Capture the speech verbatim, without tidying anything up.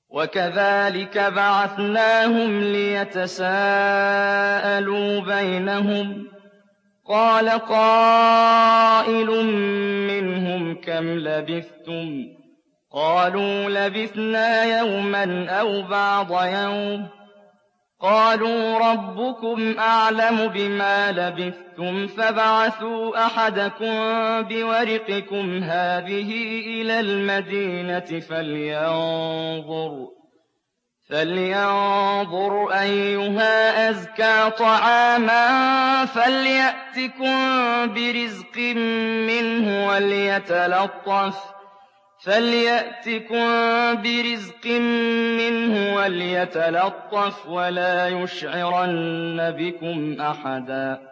وَكَذَٰلِكَ بَعَثْنَاهُمْ لِيَتَسَاءَلُوا بَيْنَهُمْ ۚ قَالَ قَائِلٌ مِّنْهُمْ كَمْ لَبِثْتُمْ ۖ قَالُوا لَبِثْنَا يَوْمًا أَوْ بَعْضَ يَوْمٍ ۚ قَالُوا رَبُّكُمْ أَعْلَمُ بِمَا لَبِثْتُمْ فَابْعَثُوا أَحَدَكُم بِوَرِقِكُمْ هَٰذِهِ إِلَى الْمَدِينَةِ فَلْيَنظُرْ أَيُّهَا أَزْكَىٰ طَعَامًا فَلْيَأْتِكُم بِرِزْقٍ مِّنْهُ وَلْيَتَلَطَّفْ وَلَا يُشْعِرَنَّ بِكُمْ أَحَدًا